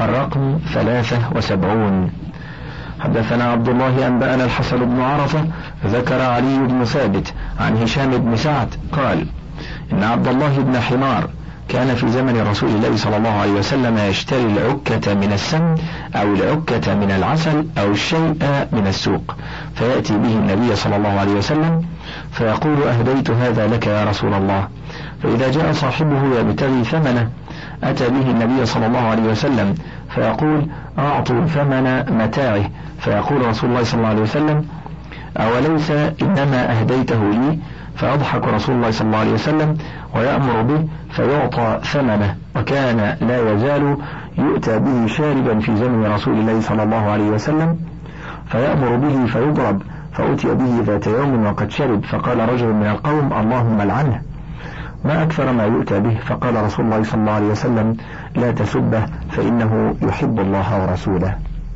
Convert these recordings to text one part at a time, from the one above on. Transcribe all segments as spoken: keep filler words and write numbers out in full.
الرقم ثلاثة وسبعون. حدثنا عبد الله أنبأنا الحسن بن عرفة ذكر علي بن ثابت عن هشام بن سعد قال إن عبد الله بن حمار كان في زمن رسول الله صلى الله عليه وسلم يشتري العكة من السمن أو العكة من العسل أو الشيء من السوق، فيأتي به النبي صلى الله عليه وسلم فيقول أهديت هذا لك يا رسول الله، فإذا جاء صاحبه يبتغي ثمنه أتى به النبي صلى الله عليه وسلم فيقول أعطوا ثمن متاعه، فيقول رسول الله صلى الله عليه وسلم أوليس إنما أهديته لي؟ فيضحك رسول الله صلى الله عليه وسلم ويأمر به فيعطى ثمنه، وكان لا يزال يؤتى به شاربا في زمن رسول الله صلى الله عليه وسلم فيأمر به فيضرب، فأتي به ذات يوم وقد شرب، فقال رجل من القوم اللهم لعنه، ما أكثر ما يؤتى به، فقال رسول الله صلى الله عليه وسلم لا تسبه فإنه يحب الله ورسوله.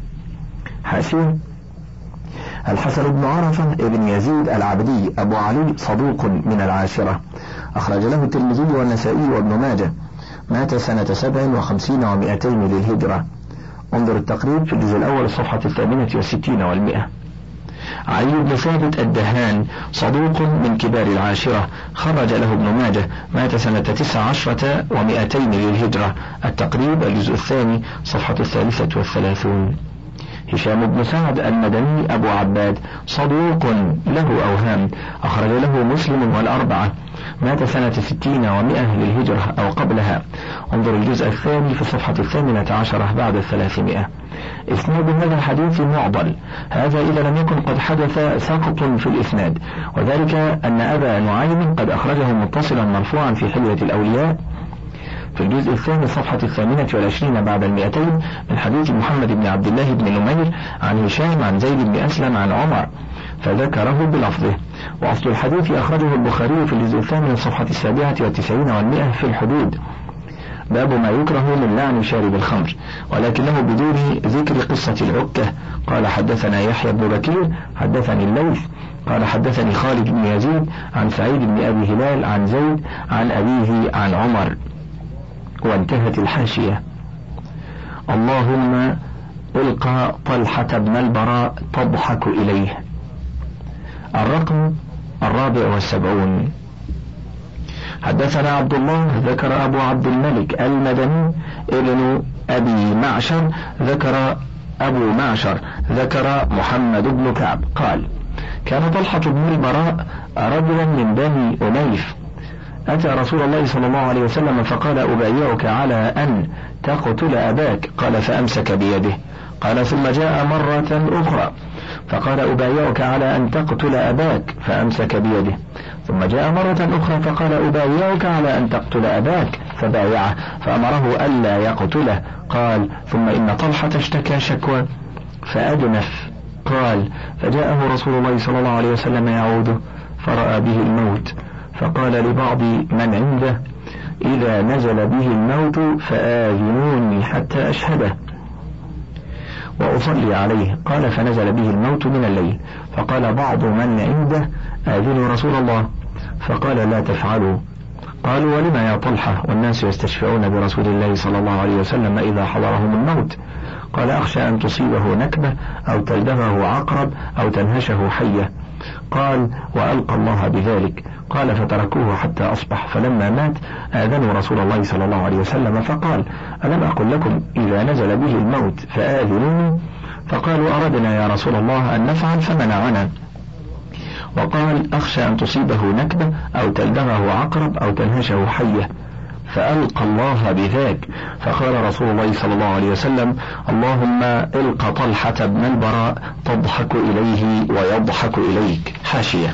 حاشية: الحسن بن عرفة ابن يزيد العبدي أبو علي صدوق من العاشرة، أخرج له الترمذي والنسائي وابن ماجه، مات سنة سبع وخمسين ومائتين للهجرة. انظر التقريب في الجزء الأول الصفحة الثامنة والستين والمئة. علي بن ثابت الدهان صدوق من كبار العاشرة، خرج له ابن ماجه، مات سنة تسع عشرة ومائتين للهجرة. التقريب الجزء الثاني صفحة الثالثة والثلاثون. هشام بن سعد المدني أبو عباد صدوق له أوهام، أخرج له مسلم والأربعة، مات سنة ستين ومائة للهجرة أو قبلها. انظر الجزء الثاني في الصفحة الثامنة عشرة بعد الثلاثمائة. إسناد هذا الحديث معضل، هذا إذا لم يكن قد حدث سقط في الإسناد، وذلك أن أبا نعيم قد أخرجه متصلا مرفوعا في حلية الأولياء في الجزء الثاني صفحة الثامنة والعشرين بعد المئتين من حديث محمد بن عبد الله بن نمير عن هشام عن زيد بن أسلم عن عمر، فذكره بلفظه. وأصل الحديث أخرجه البخاري في الجزء الثاني صفحة السابعة والتسعين والمئة في الحدود، باب ما يكره من لعن شارب الخمر، ولكنه بدون ذكر قصة العكة. قال حدثنا يحيى بن بكير حدثني الليث قال حدثني خالد بن يزيد عن سعيد بن أبي هلال عن زيد عن أبيه عن عمر. وانتهت الحاشية. اللهم ألقى طلحة بن البراء تضحك إليه. الرقم الرابع والسبعون. حدثنا عبد الله ذكر أبو عبد الملك المدني ابن أبي معشر ذكر أبو معشر ذكر محمد بن كعب قال كان طلحة بن البراء رجلا من بني أنيف أتى رسول الله صلى الله عليه وسلم فقال أبايعك على أن تقتل أباك، قال فأمسك بيده. قال ثم جاء مرة أخرى فقال أبايعك على أن تقتل أباك، فأمسك بيده. ثم جاء مرة أخرى فقال أبايعك على أن تقتل أباك، فبايعه فأمره ألا يقتله. قال ثم إن طلحة اشتكى شكوى فأدنف. قال فجاءه رسول الله صلى الله عليه وسلم يعوده فرأى به الموت، فقال لبعض من عنده إذا نزل به الموت فآذنوني حتى أشهده وأصلي عليه. قال فنزل به الموت من الليل، فقال بعض من عنده آذنوا رسول الله، فقال لا تفعلوا. قالوا ولما يا طلحة والناس يستشفعون برسول الله صلى الله عليه وسلم إذا حضرهم الموت؟ قال أخشى أن تصيبه نكبة أو تلدغه عقرب أو تنهشه حية. قال وألقى الله بذلك. قال فتركوه حتى أصبح، فلما مات آذنوا رسول الله صلى الله عليه وسلم فقال ألم أقل لكم إذا نزل به الموت فآذنوني؟ فقالوا أردنا يا رسول الله أن نفعل فمنعنا. وقال أخشى أن تصيبه نكبة أو تلدغه عقرب أو تنهشه حية، فألقى الله بذاك. فقال رسول الله صلى الله عليه وسلم اللهم ألق طلحة بن البراء تضحك إليه ويضحك إليك. حاشية.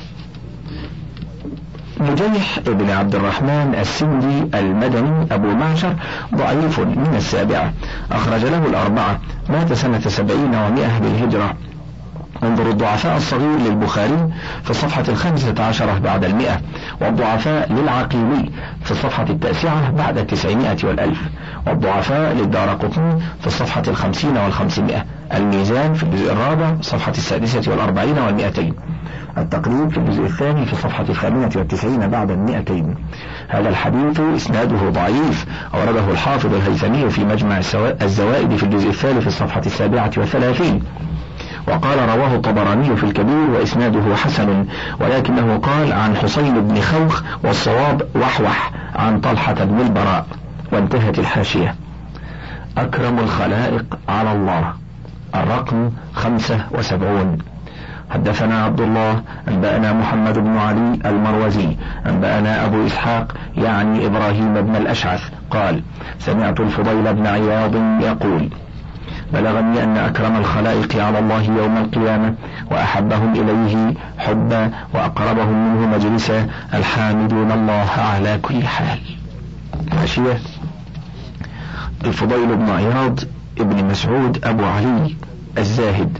نجيح بن عبد الرحمن السندي المدني أبو معشر ضعيف من السابعة، أخرج له الأربعة، مات سنة سبعين ومائة بالهجرة. انظر الضعفاء الصغير للبخاري في الصفحة الخامسة عشرة بعد المئة، والضعفاء للعقيلي في الصفحة التاسعة بعد التسعمائة والألف، والضعفاء للدارقطني في الصفحة الخمسين والخمسمائة، الميزان في الجزء الرابع صفحة السادسة والأربعين والمئتين، التقريب في الجزء الثاني في الصفحة الثامنة والتسعين بعد المئتين. هذا الحديث إسناده ضعيف، أورده الحافظ الهيثمي في مجمع الزوائد في الجزء الثالث في الصفحة السابعة والثلاثين، وقال رواه الطبراني في الكبير وإسناده حسن، ولكنه قال عن حسين بن خوخ، والصواب وحوح عن طلحة بن البراء. وانتهت الحاشية. أكرم الخلائق على الله، الرقم خمسة وسبعون. حدثنا عبد الله أنبأنا محمد بن علي المروزي أنبأنا أبو إسحاق يعني إبراهيم بن الأشعث قال سمعت الفضيل بن عياض يقول بلغني أن أكرم الخلائق على الله يوم القيامة وأحبهم إليه حبا وأقربهم منه مجلسا الحامدون الله على كل حال. حاشية. الفضيل بن عياض ابن مسعود أبو علي الزاهد،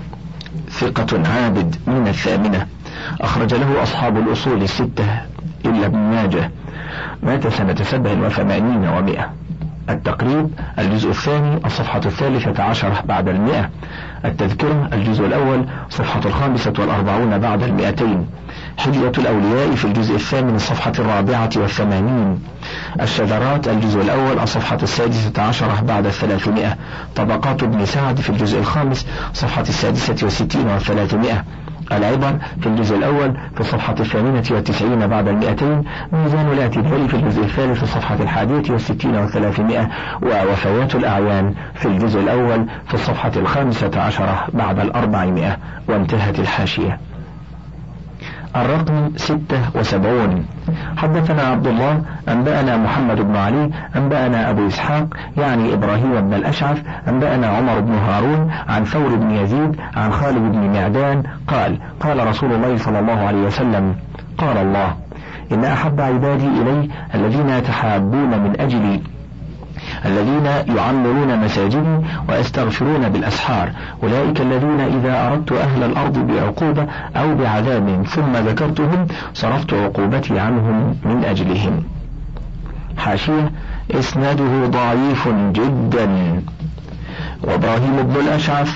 ثقة عابد من الثامنة، أخرج له أصحاب الأصول الستة إلا ابن ماجه، مات سنة سبع وثمانين ومئة. التقريب الجزء الثاني الصفحة الثالثة عشرة بعد المئة، التذكرة الجزء الأول صفحة الخامسة والأربعون بعد المئتين، حلية الأولياء في الجزء الثامن الصفحة الرابعة والثمانين، الشذرات الجزء الأول الصفحة السادسة عشرة بعد الثلاثمائة، طبقات ابن سعد في الجزء الخامس صفحة السادسة والستين والثلاثمائة، العبر في الجزء الأول في الصفحة الثامنة والتسعين بعد المئتين، ميزان الاعتدال في الجزء الثالث في الصفحة الحادية والستين والثلاثمائة، ووفيات الأعيان في الجزء الأول في الصفحة الخامسة عشرة بعد الأربعمائة. وانتهت الحاشية. الرقم ستة وسبعون. حدثنا عبد الله أنبأنا محمد بن علي أنبأنا أبو إسحاق يعني إبراهيم بن الأشعث أنبأنا عمر بن هارون عن ثور بن يزيد عن خالد بن معدان قال قال رسول الله صلى الله عليه وسلم قال الله إن أحب عبادي إلي الذين يتحابون من أجلي الذين يعمرون مساجدي ويستغفرون بالأسحار، أولئك الذين إذا أردت أهل الأرض بعقوبة أو بعذاب ثم ذكرتهم صرفت عقوبتي عنهم من أجلهم. حاشية. إسناده ضعيف جدا، وإبراهيم بن الأشعث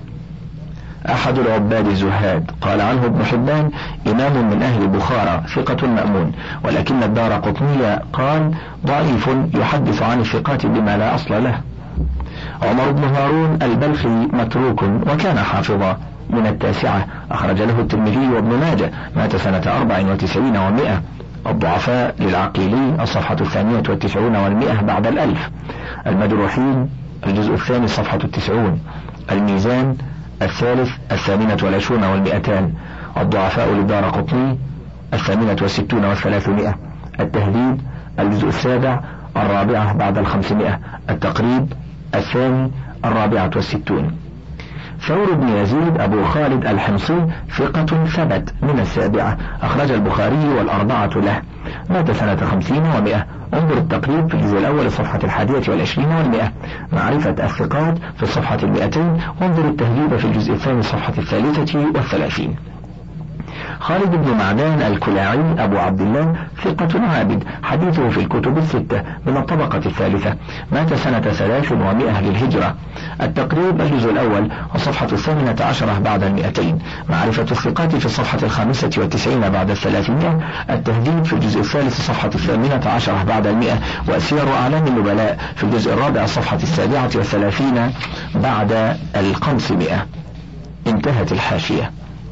أحد العباد الزهاد، قال عنه ابن حبان إمام من أهل بخارى ثقة مأمون، ولكن الدارقطني قال ضعيف يحدث عن الثقات بما لا أصل له. عمر بن هارون البلخي متروك وكان حافظا من التاسعة، أخرج له الترمذي وابن ماجه، مات سنة أربع وتسعين ومئة. الضعفاء للعقيلي الصفحة الثانية والتسعون والمئة بعد الألف، المجروحين الجزء الثاني صفحة التسعون، الميزان الثالث الثامنة والعشرون والمئتان، الضعفاء للدارقطني الثامنة والستون والثلاثمائة، التهذيب الجزء السابع الرابعة بعد الخمسمائة، التقريب الثاني الرابعة والستون. ثور بن يزيد أبو خالد الحمصي ثقة ثبت من السابعة، أخرج البخاري والأربعة له، مات سنة خمسين ومئة. انظر التقريب في الجزء الأول الصفحة الحادية والعشرين والمئة، معرفة الثقات في الصفحة المئتين، وانظر التهذيب في الجزء الثاني الصفحة الثالثة والثلاثين. خالد بن معدان الكلاعي أبو عبد الله ثقة عابد، حديثه في الكتب الستة من الطبقة الثالثة، مات سنة ثلاث ومئة للهجرة. التقريب الجزء الأول الصفحة الثامنة عشرة بعد المئتين، معرفة الثقات في الصفحة الخامسة والتسعين بعد الثلاثمائة، التهذيب في الجزء الثالث الصفحة الثامنة عشرة بعد المئة، وسير أعلام النبلاء في الجزء الرابع الصفحة السابعة والثلاثين بعد الخمسمائة. انتهت الحاشية.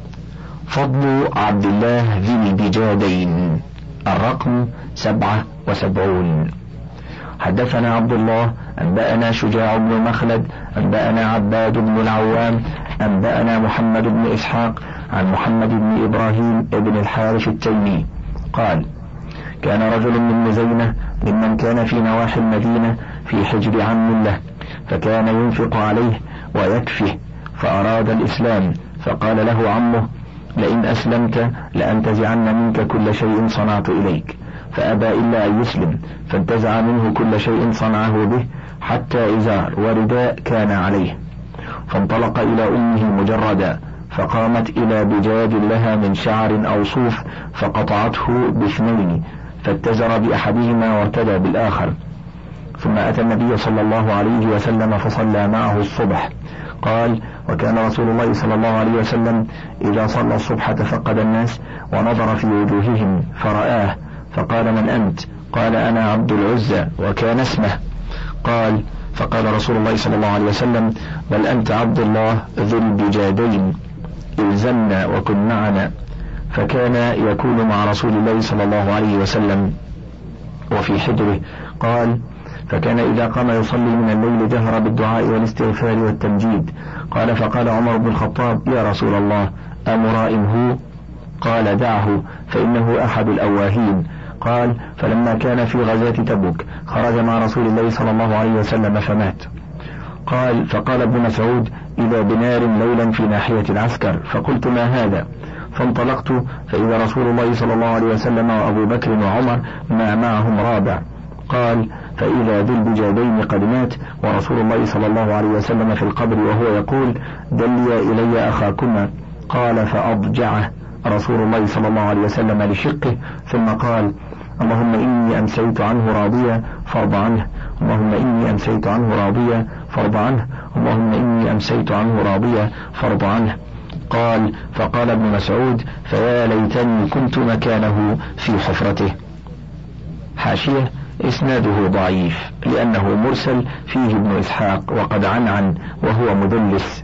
فضل عبد الله ذي البجادين، الرقم سبعة وسبعون. حدثنا عبد الله أنبأنا شجاع بن مخلد أنبأنا عباد بن العوام أنبأنا محمد بن إسحاق عن محمد بن إبراهيم بن الحارث التيمي قال كان رجل من مزينة ممن كان في نواحي المدينة في حجر عم له، فكان ينفق عليه ويكفه، فأراد الإسلام، فقال له عمه لئن أسلمت لأنتزعن منك كل شيء صنعت إليك، فأبى إلا أن يسلم، فانتزع منه كل شيء صنعه به حتى إزار ورداء كان عليه، فانطلق إلى أمه مجردا، فقامت إلى بجاد لها من شعر أو صوف فقطعته باثنين، فاتزر بأحدهما وارتدى بالآخر. ثم أتى النبي صلى الله عليه وسلم فصلى معه الصبح. قال: وكان رسول الله صلى الله عليه وسلم إذا صلى الصبح تفقد الناس ونظر في وجوههم فرآه، فقال: من أنت؟ قال: أنا عبد العزى، وكان اسمه. قال: فقال رسول الله صلى الله عليه وسلم: بل أنت عبد الله ذو البجادين، إلزمنا وكن معنا. فكان يكون مع رسول الله صلى الله عليه وسلم وفي حجره. قال: فكان إذا قام يصلي من الليل جهر بالدعاء والاستغفار والتمجيد. قال: فقال عمر بن الخطاب: يا رسول الله، أمرائم هو؟ قال: دعه فإنه أحد الأواهين. قال: فلما كان في غزاة تبوك خرج مع رسول الله صلى الله عليه وسلم فمات. قال: فقال ابن مسعود: إذا بنار ليلا في ناحية العسكر، فقلت: ما هذا؟ فانطلقت فإذا رسول الله صلى الله عليه وسلم وأبو بكر وعمر ما معهم رابع. قال: فإذا ذو البجادين قد مات ورسول الله صلى الله عليه وسلم في القبر وهو يقول: دلي إلي أخاكما. قال: فأضجعه رسول الله صلى الله عليه وسلم لشقه، ثم قال: اللهم إني أمسيت عنه راضيا فارض عنه، اللهم إني أمسيت عنه راضيا فارض عنه، اللهم إني أمسيت عنه راضيا فارض عنه. قال: فقال ابن مسعود: فيا ليتني كنت مكانه في حفرته. حاشية: إسناده ضعيف لأنه مرسل فيه ابن إسحاق وقد عنعن وهو مدلس.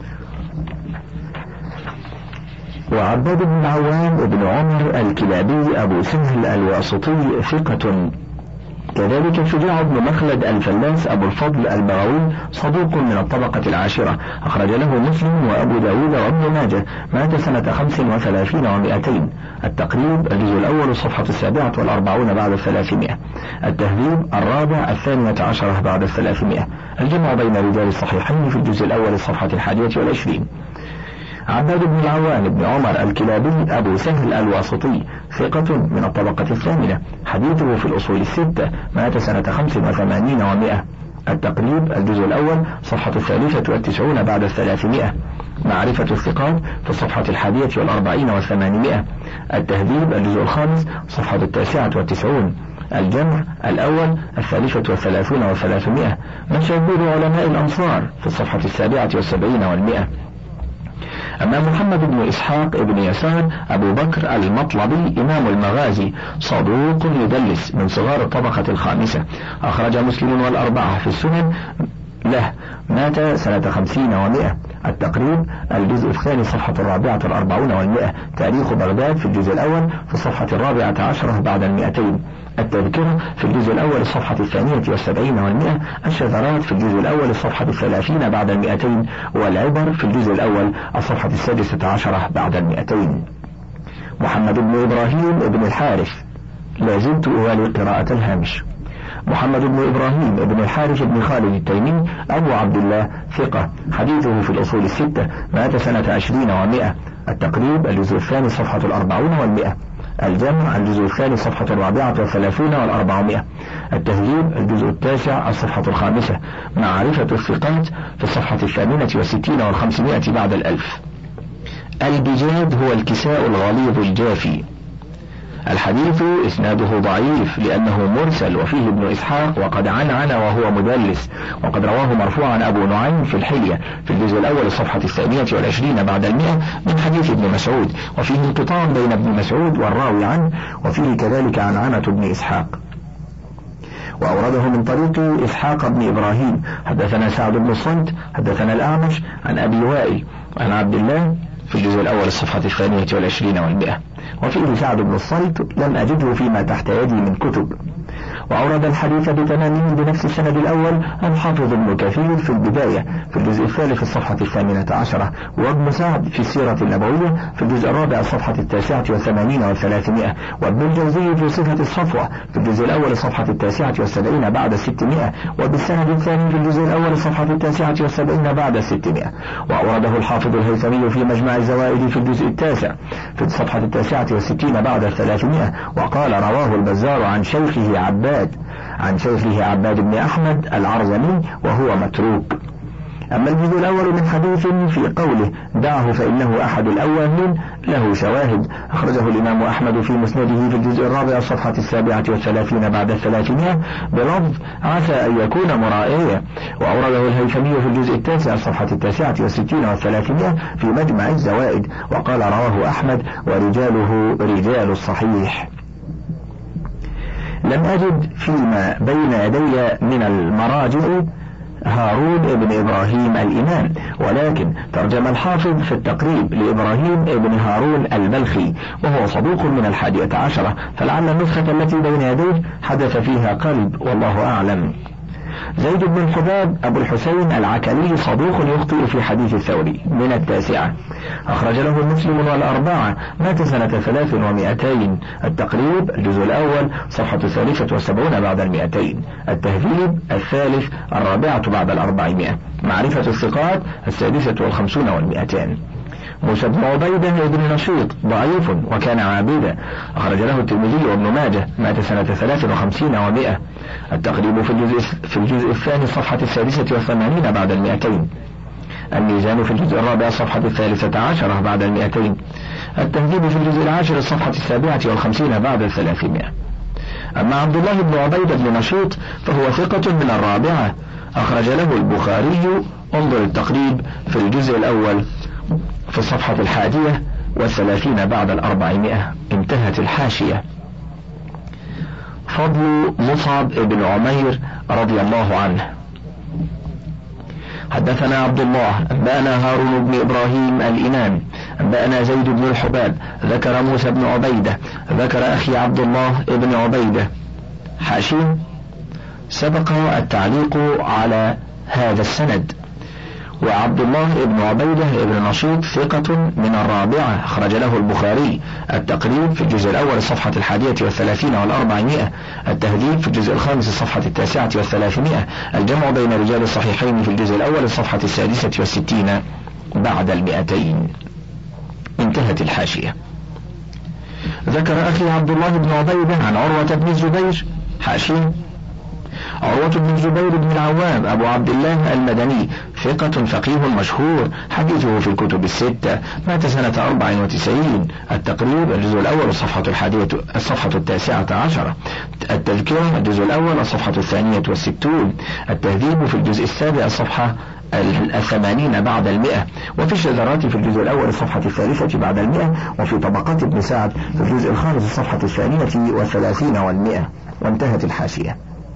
وعباد بن عوام بن عمر الكلابي أبو سهل الواسطي ثقة. كذلك شجاع بن مخلد الفلاس أبو الفضل البغوي صدوق من الطبقة العاشرة، أخرج له مسلم وأبو داود وابن ماجه، مات سنة خمس وثلاثين ومائتين. التقريب الجزء الأول الصفحة السابعة والأربعون بعد الثلاثمائة. التهذيب الرابع الثانية عشرة بعد الثلاثمائة. الجمع بين رجال الصحيحين في الجزء الأول الصفحة الحادية والعشرين. عباد بن العوام بن عمر الكلابي أبو سهل الواسطي ثقة من الطبقة الثامنة، حديثه في الأصول الستة، مات سنة خمس وثمانين ومائة. التقريب الجزء الأول صفحة الثالثة والتسعون بعد الثلاثمائة. معرفة الثقات في الصفحة الحادية والأربعين والثمانمائة. التهذيب الجزء الخامس صفحة التاسعة والتسعون. الجمع الأول الثالثة والثلاثون والثلاثمائة. مشاهير علماء الأمصار في الصفحة السابعة والسبعين والمئة. أما محمد بن إسحاق بن يسار أبو بكر المطلبي إمام المغازي صدوق يدلس من صغار الطبقة الخامسة، أخرج مسلم والأربعة في السنن له، مات سنة خمسين ومائة. التقريب الجزء الثاني صفحة الرابعة والأربعون والمئة. تاريخ بغداد في الجزء الأول في الصفحة الرابعة عشرة بعد المئتين. التذكرة في الجزء الأول الصفحة الثانية والسبعين والمئة. الشذرات في الجزء الأول الصفحة الثلاثين بعد المئتين. والعبر في الجزء الأول الصفحة السادسة عشرة بعد المئتين. محمد بن إبراهيم بن الحارث، لا زلت أوالي قراءة الهامش. محمد بن إبراهيم بن الحارث بن خالد التيمي أبو عبد الله ثقة، حديثه في الأصول الستة، مات سنة عشرين ومائة. التقريب الجزء الثاني صفحة الأربعون والمئة. الجمع الجزء الثاني صفحة الرابعة والثلاثون والأربعمائة. التهذيب الجزء التاسع الصفحة الخامسة. معرفة الثقات في الصفحة الثامنة والستين والخمسمائة بعد الألف. البجاد هو الكساء الغليظ الجافي. الحديث إسناده ضعيف لأنه مرسل وفيه ابن إسحاق وقد عنعن وهو مدلس، وقد رواه مرفوعا أبو نعيم في الحلية في الجزء الأول الصفحة الثانية والعشرين بعد المئة من حديث ابن مسعود، وفيه انقطاع بين ابن مسعود والراوي عنه، وفيه كذلك عنعنة ابن إسحاق. وأورده من طريق إسحاق بن إبراهيم حدثنا سعد بن الصلت حدثنا الأعمش عن أبي وائل عن عبد الله في الجزء الأول الصفحة الثانية والعشرين والمئة. وفيه سعد بن الصلت لم أجده فيما تحت يدي من كتب. وأورد الحديث بتمامه بنفس السند الأول الحافظ ابن كثير في البداية في الجزء الثالث الصفحة الثامنة عشرة، وابن سعد في السيرة النبوية في الجزء الرابع الصفحة التاسعة والثمانين والثلاثمائة، وابن الجوزي في صفة الصفوة في الجزء الأول الصفحة التاسعة والسبعين بعد الستمائة، وبالسند الثاني في الجزء الأول الصفحة التاسعة والسبعين بعد الستمائة. وأورده الحافظ الهيثمي في مجمع الزوائد في الجزء التاسع في الصفحة التاسعة والستين بعد الثلاثمائة. وقال رواه البزار عن شيخه عباد عن شيخه عباد بن أحمد العرزمي وهو متروك. أما الجزء الأول من حديث في قوله دعه فإنه أحد الأوابين له شواهد، أخرجه الإمام أحمد في مسنده في الجزء الرابع الصفحة السابعة والثلاثين بعد الثلاثمائة بلفظ عسى أن يكون مرائيا، وأورده الهيثمي في الجزء التاسع الصفحة التاسعة والستين والثلاثمائة في مجمع الزوائد، وقال رواه أحمد ورجاله رجال الصحيح. لم أجد فيما بين يدي من المراجع هارون بن إبراهيم الإمام، ولكن ترجم الحافظ في التقريب لإبراهيم بن هارون البلخي، وهو صدوق من الحادية عشرة، فلعل النسخة التي بين يديه حدث فيها قلب، والله أعلم. زيد بن الحباب أبو الحسين العكلي صدوق يخطئ في حديث الثوري من التاسعة، أخرج له مسلم والأربعة، مات سنة ثلاث ومائتين. التقريب الجزء الأول صفحة الثالثة والسبعون بعد المائتين. التهذيب الثالث الرابعة بعد الأربعمائة. معرفة الثقات السادسة والخمسون والمائتين. موسى بن عبيدة بن نشيط ضعيف وكان عابدا، أخرج له الترمذي وابن ماجه، مات سنة ثلاث وخمسين ومائة. التقريب في الجزء, في الجزء الثاني الصفحة السادسة والثمانين بعد المائتين. الميزان في الجزء الرابع الصفحة الثالثة عشرة بعد المائتين. التهذيب في الجزء العاشر الصفحة السابعة والخمسين بعد الثلاثمائة. أما عبد الله بن عبيدة بن نشيط فهو ثقة من الرابعة، أخرج له البخاري، انظر التقريب في الجزء الأول في الصفحة الحادية والثلاثين بعد الأربعمائة. انتهت الحاشية. فضل مصعب بن عمير رضي الله عنه. حدثنا عبد الله أنبأنا هارون بن إبراهيم الإمام أنبأنا زيد بن الحباب ذكر موسى بن عبيدة ذكر أخي عبد الله بن عبيدة. حاشية: سبق التعليق على هذا السند. وعبد الله بن عبيدة بن نشيط ثقة من الرابعة، أخرج له البخاري. التقريب في الجزء الأول الصفحة الحادية والثلاثين والأربعمائة. التهذيب في الجزء الخامس الصفحة التاسعة والثلاثمائة. الجمع بين رجال الصحيحين في الجزء الأول الصفحة السادسة والستين بعد المئتين. انتهت الحاشية. ذكر أخي عبد الله بن عبيدة عن عروة بن الزبير. حاشية: عروة بن الزبير بن العوام أبو عبد الله المدني ثقة فقيه مشهور، حديثه في الكتب الستة، مات سنة أربع وتسعين. التقريب الجزء الأول الصفحة الحادية الصفحة التاسعة عشرة. التذكرة الجزء الأول الصفحة الثانية والستون. التهذيب في الجزء السابع الصفحة الثمانين بعد المئة. وفي الشذرات في الجزء الأول الصفحة الثالثة بعد المئة. وفي طبقات ابن سعد في الجزء الخامس الصفحة الثانية والثلاثين والمئة. وانتهت الحاشية.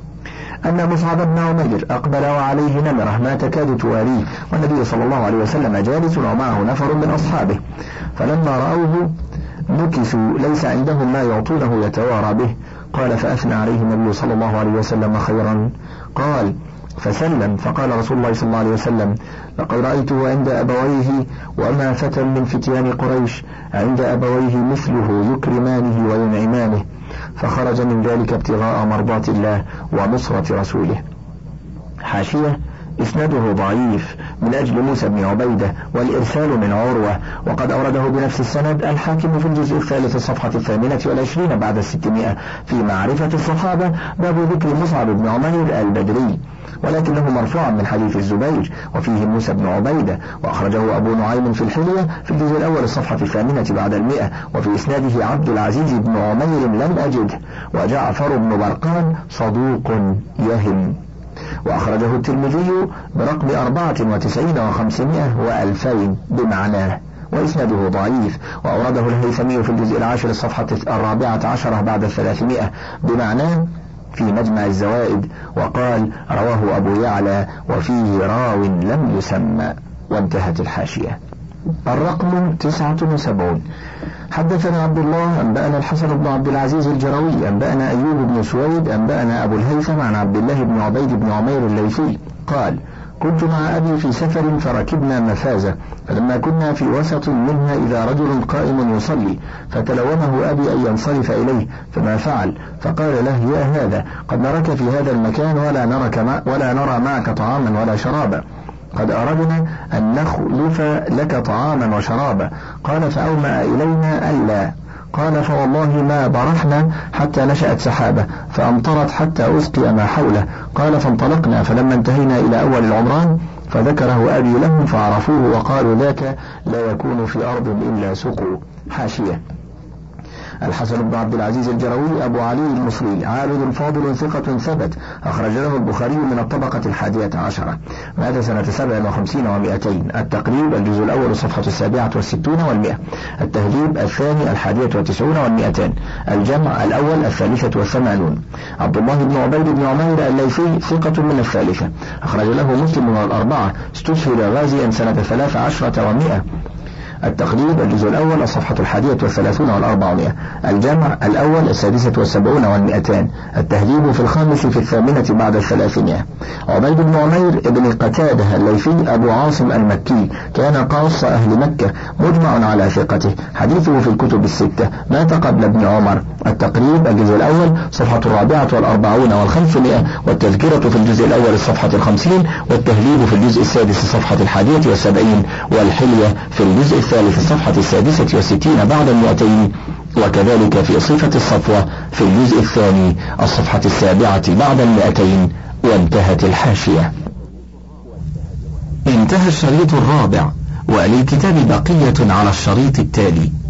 أن مصعب بن عمير أقبل وعليه نمرة ما تكاد تواريه، والنبي صلى الله عليه وسلم جالس ومعه نفر من أصحابه، فلما رأوه نكسوا ليس عندهم ما يعطونه يتوارى به. قال فأثنى عليه النبي صلى الله عليه وسلم خيرا. قال فسلم، فقال رسول الله صلى الله عليه وسلم: لقد رأيته عند أبويه وما فتى من فتيان قريش عند أبويه مثله يكرمانه وينعمانه، فخرج من ذلك ابتغاء مرضات الله ونصرة رسوله. حاشية: إسناده ضعيف من أجل موسى بن عبيدة والإرسال من عروة، وقد أورده بنفس السند الحاكم في الجزء الثالث الصفحة الثامنة والعشرين بعد الستمائة في معرفة الصحابة، باب ذكر مصعب بن عمير البدري، ولكنه مرفوعا من حديث الزبير وفيه موسى بن عبيدة، وأخرجه أبو نعيم في الحلية في الجزء الأول الصفحة الثامنة بعد المئة. وفي إسناده عبد العزيز بن عمير لم أجده، وجعفر بن برقان صدوق يهم. وأخرجه الترمذي برقم أربعة وتسعين وخمسمائة وألفين بمعناه، وإسناده ضعيف. وأورده الهيثمي في الجزء العاشر الصفحة الرابعة عشرة بعد الثلاثمائة بمعناه في مجمع الزوائد، وقال رواه أبو يعلى وفيه راو لم يسمى. وانتهت الحاشية. الرقم تسعة وسبعون. حدثنا عبد الله أنبأنا الحسن بن عبد العزيز الجروي أنبأنا أيوب بن سويد أنبأنا أبو الهيثم عن عبد الله بن عبيد بن عمير الليثي قال: كنت مع أبي في سفر فركبنا مفازة، فلما كنا في وسط منها إذا رجل قائم يصلي، فتلومه أبي أن ينصرف إليه فما فعل، فقال له: يا هذا قد نراك في هذا المكان ولا نرك ما ولا نرى معك طعاما ولا شرابا، قد أردنا أن نخلف لك طعاما وشرابا. قال: فأومأ إلينا ألا. قال: فوالله ما برحنا حتى نشأت سحابة فأمطرت حتى أسقي ما حوله. قال: فانطلقنا، فلما انتهينا إلى أول العمران فذكره أبي لهم فعرفوه وقالوا ذاك لا يكون في أرض إلا سقوا. حاشية: الحسن بن عبد العزيز الجروي أبو علي المصري عابد فاضل ثقة ثبت، أخرج له البخاري من الطبقة الحادية عشرة، مات سنة سبع وخمسين ومائتين. التقريب الجزء الأول صفحة السابعة والستون والمئة. التهذيب الثاني الحادية والتسعون والمئتان. الجمع الأول الثالثة والثمانون. عبد الله بن عبيد بن عمير الليثي ثقة من الثالثة، أخرج له مسلم والأربعة، استشهد غازيا سنة ثلاث عشرة ومئة. التقريب الجزء الأول الصفحة الحادية والثلاثون والأربعمائة. الجمع الأول السادسة والسبعون والمئتان. التهذيب في الخامس في الثامنة بعد الثلاثمائة. عبيد بن عمير ابن قتادة الليثي أبو عاصم المكي، كان قاص أهل مكة، مجمع على ثقته، حديثه في الكتب الستة، مات قبل ابن عمر. التقريب الجزء الأول صفحة الرابعة والأربعون والخمسمائة، والتذكرة في الجزء الأول الصفحة الخمسين، والتهذيب في الجزء السادس الصفحة الحادية والسبعين، والحلية في الجزء الثالث الصفحة السادسة والستين بعد المئتين، وكذلك في صفة الصفوة في الجزء الثاني الصفحة السابعة بعد المئتين. وانتهت الحاشية. انتهى الشريط الرابع، وللكتاب بقية على الشريط التالي.